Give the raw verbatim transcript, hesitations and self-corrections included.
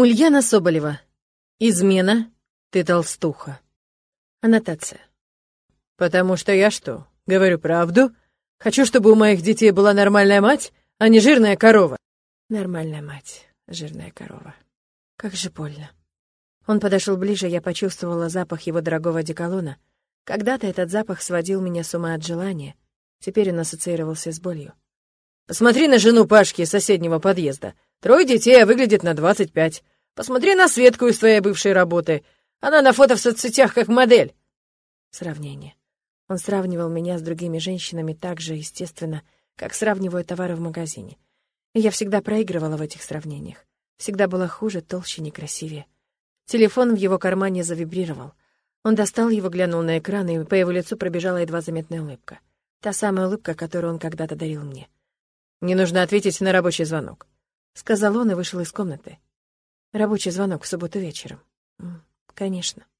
Ульяна Соболева. Измена. Ты толстуха. Аннотация. Потому что я что, говорю правду? Хочу, чтобы у моих детей была нормальная мать, а не жирная корова. Нормальная мать, жирная корова. Как же больно. Он подошел ближе, я почувствовала запах его дорогого одеколона. Когда-то этот запах сводил меня с ума от желания. Теперь он ассоциировался с болью. Посмотри на жену Пашки из соседнего подъезда. Трое детей, а выглядит на двадцать пять. Посмотри на Светку из твоей бывшей работы. Она на фото в соцсетях как модель. Сравнение. Он сравнивал меня с другими женщинами так же естественно, как сравнивают товары в магазине. И я всегда проигрывала в этих сравнениях. Всегда была хуже, толще, некрасивее. Телефон в его кармане завибрировал. Он достал его, глянул на экран, и по его лицу пробежала едва заметная улыбка. Та самая улыбка, которую он когда-то дарил мне. «Мне нужно ответить на рабочий звонок», — сказал он и вышел из комнаты. Рабочий звонок в субботу вечером. Конечно.